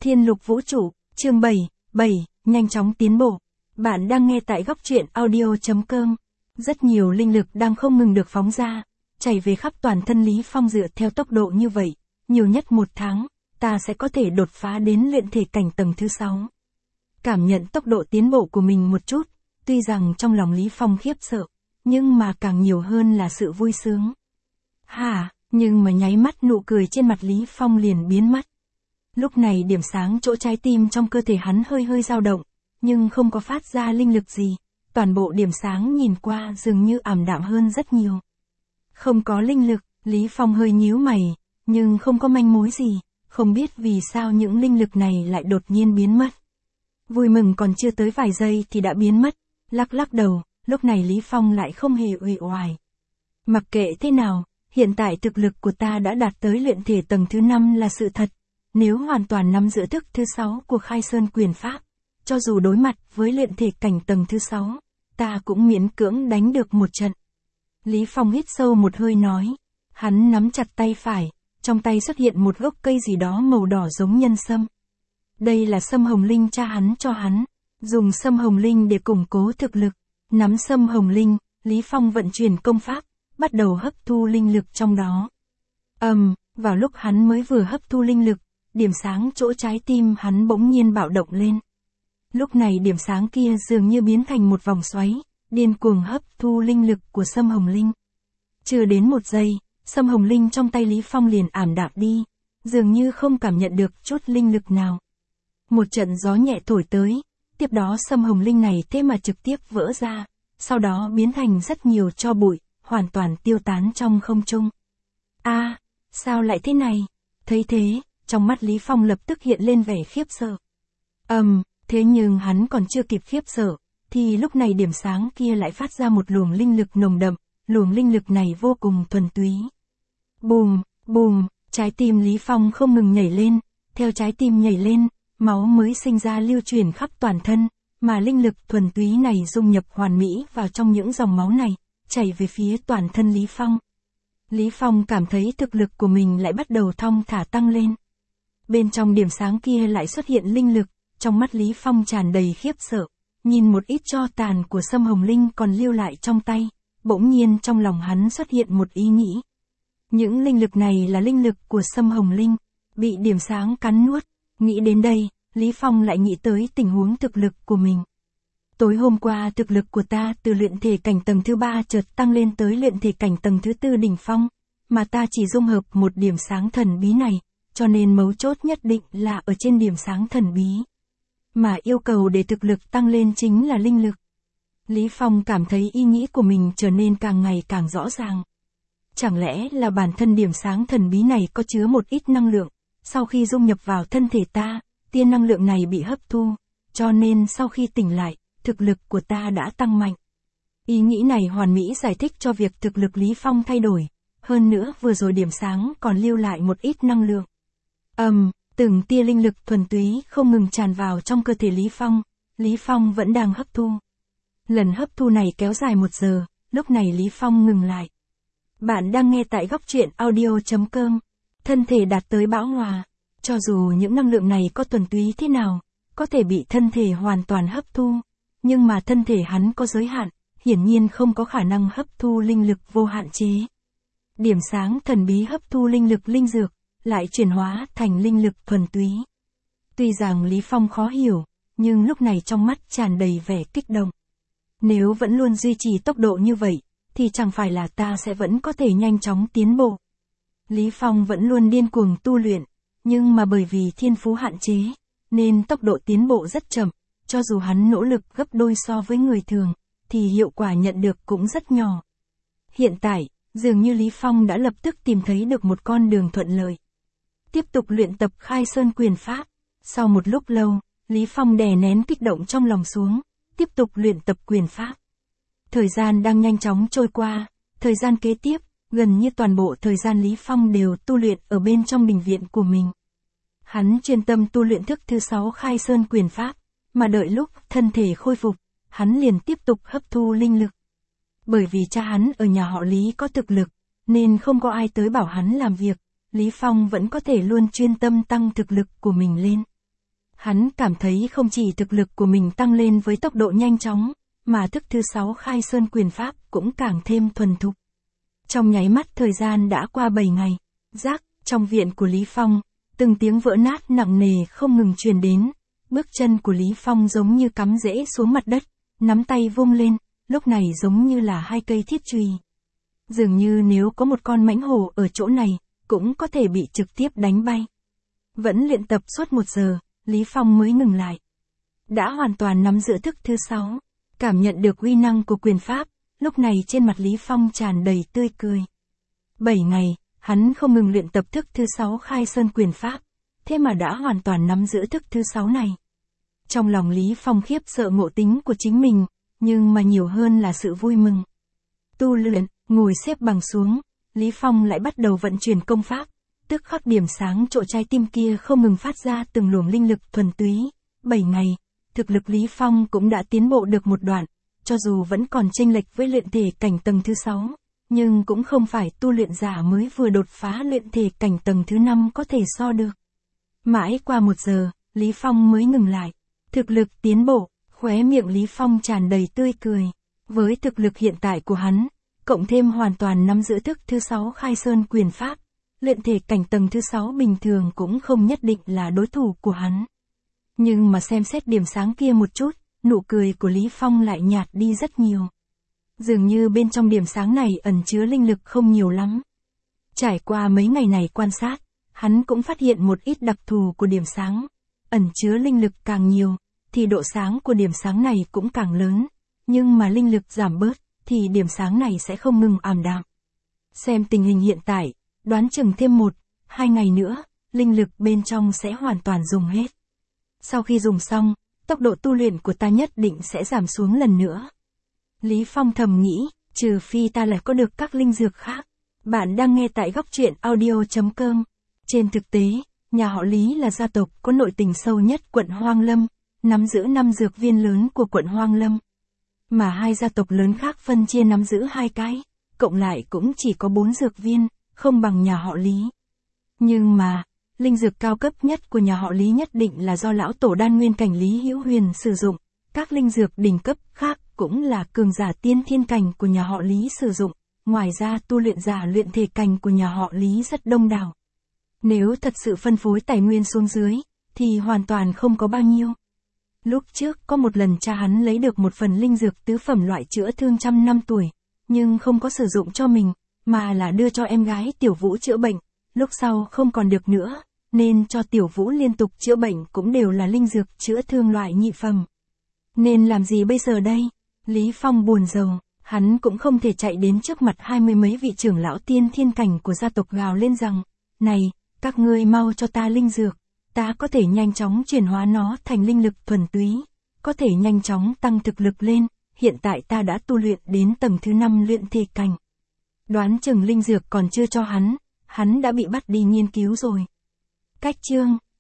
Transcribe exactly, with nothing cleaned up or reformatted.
Thiên lục vũ trụ, chương bảy, bảy, nhanh chóng tiến bộ. Bạn đang nghe tại góc truyện audio chấm com. Rất nhiều linh lực đang không ngừng được phóng ra, chảy về khắp toàn thân Lý Phong. Dựa theo tốc độ như vậy, nhiều nhất một tháng, ta sẽ có thể đột phá đến luyện thể cảnh tầng thứ sáu. Cảm nhận tốc độ tiến bộ của mình một chút, tuy rằng trong lòng Lý Phong khiếp sợ, nhưng mà càng nhiều hơn là sự vui sướng. Hả, nhưng mà nháy mắt nụ cười trên mặt Lý Phong liền biến mất. Lúc này điểm sáng chỗ trái tim trong cơ thể hắn hơi hơi dao động, nhưng không có phát ra linh lực gì, toàn bộ điểm sáng nhìn qua dường như ảm đạm hơn rất nhiều. Không có linh lực, Lý Phong hơi nhíu mày, nhưng không có manh mối gì, không biết vì sao những linh lực này lại đột nhiên biến mất. Vui mừng còn chưa tới vài giây thì đã biến mất, lắc lắc đầu, lúc này Lý Phong lại không hề uể oải. Mặc kệ thế nào, hiện tại thực lực của ta đã đạt tới luyện thể tầng thứ năm là sự thật. Nếu hoàn toàn nắm giữ thức thứ sáu của Khai Sơn Quyền Pháp, cho dù đối mặt với luyện thể cảnh tầng thứ sáu, ta cũng miễn cưỡng đánh được một trận. Lý Phong hít sâu một hơi nói, hắn nắm chặt tay phải, trong tay xuất hiện một gốc cây gì đó màu đỏ giống nhân sâm. Đây là sâm hồng linh cha hắn cho hắn, dùng sâm hồng linh để củng cố thực lực. Nắm sâm hồng linh, Lý Phong vận chuyển công pháp, bắt đầu hấp thu linh lực trong đó. Ầm, um, vào lúc hắn mới vừa hấp thu linh lực, điểm sáng chỗ trái tim hắn bỗng nhiên bạo động lên. Lúc này điểm sáng kia dường như biến thành một vòng xoáy, điên cuồng hấp thu linh lực của sâm hồng linh. Chưa đến một giây, sâm hồng linh trong tay Lý Phong liền ảm đạm đi, dường như không cảm nhận được chút linh lực nào. Một trận gió nhẹ thổi tới, tiếp đó sâm hồng linh này thế mà trực tiếp vỡ ra, sau đó biến thành rất nhiều tro bụi, hoàn toàn tiêu tán trong không trung. A, à, sao lại thế này? Thấy thế, trong mắt Lý Phong lập tức hiện lên vẻ khiếp sợ. Ầm, um, thế nhưng hắn còn chưa kịp khiếp sợ, thì lúc này điểm sáng kia lại phát ra một luồng linh lực nồng đậm, luồng linh lực này vô cùng thuần túy. Bùm, bùm, trái tim Lý Phong không ngừng nhảy lên, theo trái tim nhảy lên, máu mới sinh ra lưu truyền khắp toàn thân, mà linh lực thuần túy này dung nhập hoàn mỹ vào trong những dòng máu này, chảy về phía toàn thân Lý Phong. Lý Phong cảm thấy thực lực của mình lại bắt đầu thong thả tăng lên. Bên trong điểm sáng kia lại xuất hiện linh lực, trong mắt Lý Phong tràn đầy khiếp sợ, nhìn một ít tro tàn của sâm hồng linh còn lưu lại trong tay, bỗng nhiên trong lòng hắn xuất hiện một ý nghĩ. Những linh lực này là linh lực của sâm hồng linh, bị điểm sáng cắn nuốt. Nghĩ đến đây, Lý Phong lại nghĩ tới tình huống thực lực của mình. Tối hôm qua thực lực của ta từ luyện thể cảnh tầng thứ ba chợt tăng lên tới luyện thể cảnh tầng thứ tư đỉnh phong, mà ta chỉ dung hợp một điểm sáng thần bí này, cho nên mấu chốt nhất định là ở trên điểm sáng thần bí. Mà yêu cầu để thực lực tăng lên chính là linh lực. Lý Phong cảm thấy ý nghĩ của mình trở nên càng ngày càng rõ ràng. Chẳng lẽ là bản thân điểm sáng thần bí này có chứa một ít năng lượng, sau khi dung nhập vào thân thể ta, tia năng lượng này bị hấp thu, cho nên sau khi tỉnh lại, thực lực của ta đã tăng mạnh. Ý nghĩ này hoàn mỹ giải thích cho việc thực lực Lý Phong thay đổi, hơn nữa vừa rồi điểm sáng còn lưu lại một ít năng lượng. Ầm, um, từng tia linh lực thuần túy không ngừng tràn vào trong cơ thể Lý Phong, Lý Phong vẫn đang hấp thu. Lần hấp thu này kéo dài một giờ, lúc này Lý Phong ngừng lại. Bạn đang nghe tại góc truyện audio chấm com. Thân thể đạt tới bão hòa, cho dù những năng lượng này có thuần túy thế nào, có thể bị thân thể hoàn toàn hấp thu, nhưng mà thân thể hắn có giới hạn, hiển nhiên không có khả năng hấp thu linh lực vô hạn chế. Điểm sáng thần bí hấp thu linh lực linh dược, lại chuyển hóa thành linh lực thuần túy. Tuy rằng Lý Phong khó hiểu, nhưng lúc này trong mắt tràn đầy vẻ kích động. Nếu vẫn luôn duy trì tốc độ như vậy, thì chẳng phải là ta sẽ vẫn có thể nhanh chóng tiến bộ. Lý Phong vẫn luôn điên cuồng tu luyện, nhưng mà bởi vì thiên phú hạn chế, nên tốc độ tiến bộ rất chậm, cho dù hắn nỗ lực gấp đôi so với người thường, thì hiệu quả nhận được cũng rất nhỏ. Hiện tại, dường như Lý Phong đã lập tức tìm thấy được một con đường thuận lợi. Tiếp tục luyện tập Khai Sơn Quyền Pháp, sau một lúc lâu, Lý Phong đè nén kích động trong lòng xuống, tiếp tục luyện tập quyền pháp. Thời gian đang nhanh chóng trôi qua, thời gian kế tiếp, gần như toàn bộ thời gian Lý Phong đều tu luyện ở bên trong đình viện của mình. Hắn chuyên tâm tu luyện thức thứ sáu Khai Sơn Quyền Pháp, mà đợi lúc thân thể khôi phục, hắn liền tiếp tục hấp thu linh lực. Bởi vì cha hắn ở nhà họ Lý có thực lực, nên không có ai tới bảo hắn làm việc, Lý Phong vẫn có thể luôn chuyên tâm tăng thực lực của mình lên. Hắn cảm thấy không chỉ thực lực của mình tăng lên với tốc độ nhanh chóng, mà thức thứ sáu khai sơn quyền pháp cũng càng thêm thuần thục. Trong nháy mắt thời gian đã qua bảy ngày, rác, trong viện của Lý Phong, từng tiếng vỡ nát nặng nề không ngừng truyền đến, bước chân của Lý Phong giống như cắm rễ xuống mặt đất, nắm tay vung lên, lúc này giống như là hai cây thiết chùy. Dường như nếu có một con mãnh hổ ở chỗ này, cũng có thể bị trực tiếp đánh bay. Vẫn luyện tập suốt một giờ, Lý Phong mới ngừng lại. Đã hoàn toàn nắm giữ thức thứ sáu, cảm nhận được uy năng của quyền pháp, lúc này trên mặt Lý Phong tràn đầy tươi cười. Bảy ngày, hắn không ngừng luyện tập thức thứ sáu khai sơn quyền pháp, thế mà đã hoàn toàn nắm giữ thức thứ sáu này. Trong lòng Lý Phong khiếp sợ ngộ tính của chính mình, nhưng mà nhiều hơn là sự vui mừng. Tu luyện, ngồi xếp bằng xuống, Lý Phong lại bắt đầu vận chuyển công pháp, tức khắc điểm sáng chỗ trái tim kia không ngừng phát ra từng luồng linh lực thuần túy. Bảy ngày, thực lực Lý Phong cũng đã tiến bộ được một đoạn, cho dù vẫn còn chênh lệch với luyện thể cảnh tầng thứ sáu, nhưng cũng không phải tu luyện giả mới vừa đột phá luyện thể cảnh tầng thứ năm có thể so được. Mãi qua một giờ, Lý Phong mới ngừng lại. Thực lực tiến bộ, khóe miệng Lý Phong tràn đầy tươi cười. Với thực lực hiện tại của hắn, cộng thêm hoàn toàn nắm giữ thức thứ sáu khai sơn quyền pháp, luyện thể cảnh tầng thứ sáu bình thường cũng không nhất định là đối thủ của hắn. Nhưng mà xem xét điểm sáng kia một chút, nụ cười của Lý Phong lại nhạt đi rất nhiều. Dường như bên trong điểm sáng này ẩn chứa linh lực không nhiều lắm. Trải qua mấy ngày này quan sát, hắn cũng phát hiện một ít đặc thù của điểm sáng. Ẩn chứa linh lực càng nhiều, thì độ sáng của điểm sáng này cũng càng lớn. Nhưng mà linh lực giảm bớt, thì điểm sáng này sẽ không ngừng ảm đạm. Xem tình hình hiện tại, đoán chừng thêm một, hai ngày nữa, linh lực bên trong sẽ hoàn toàn dùng hết. Sau khi dùng xong, tốc độ tu luyện của ta nhất định sẽ giảm xuống lần nữa. Lý Phong thầm nghĩ, trừ phi ta lại có được các linh dược khác. Bạn đang nghe tại góc truyện audio chấm com. Trên thực tế, nhà họ Lý là gia tộc có nội tình sâu nhất quận Hoang Lâm, nắm giữ năm dược viên lớn của quận Hoang Lâm. Mà hai gia tộc lớn khác phân chia nắm giữ hai cái, cộng lại cũng chỉ có bốn dược viên, không bằng nhà họ Lý. Nhưng mà, linh dược cao cấp nhất của nhà họ Lý nhất định là do lão tổ đan nguyên cảnh Lý Hữu Huyền sử dụng, các linh dược đỉnh cấp khác cũng là cường giả tiên thiên cảnh của nhà họ Lý sử dụng, ngoài ra tu luyện giả luyện thể cảnh của nhà họ Lý rất đông đảo. Nếu thật sự phân phối tài nguyên xuống dưới, thì hoàn toàn không có bao nhiêu. Lúc trước có một lần cha hắn lấy được một phần linh dược tứ phẩm loại chữa thương trăm năm tuổi, nhưng không có sử dụng cho mình, mà là đưa cho em gái Tiểu Vũ chữa bệnh, lúc sau không còn được nữa, nên cho Tiểu Vũ liên tục chữa bệnh cũng đều là linh dược chữa thương loại nhị phẩm. Nên làm gì bây giờ đây? Lý Phong buồn rầu, hắn cũng không thể chạy đến trước mặt hai mươi mấy vị trưởng lão tiên thiên cảnh của gia tộc gào lên rằng, này, các ngươi mau cho ta linh dược, ta có thể nhanh chóng chuyển hóa nó thành linh lực thuần túy, có thể nhanh chóng tăng thực lực lên, hiện tại ta đã tu luyện đến tầng thứ năm luyện thể cảnh. Đoán chừng linh dược còn chưa cho hắn, hắn đã bị bắt đi nghiên cứu rồi. Cách chương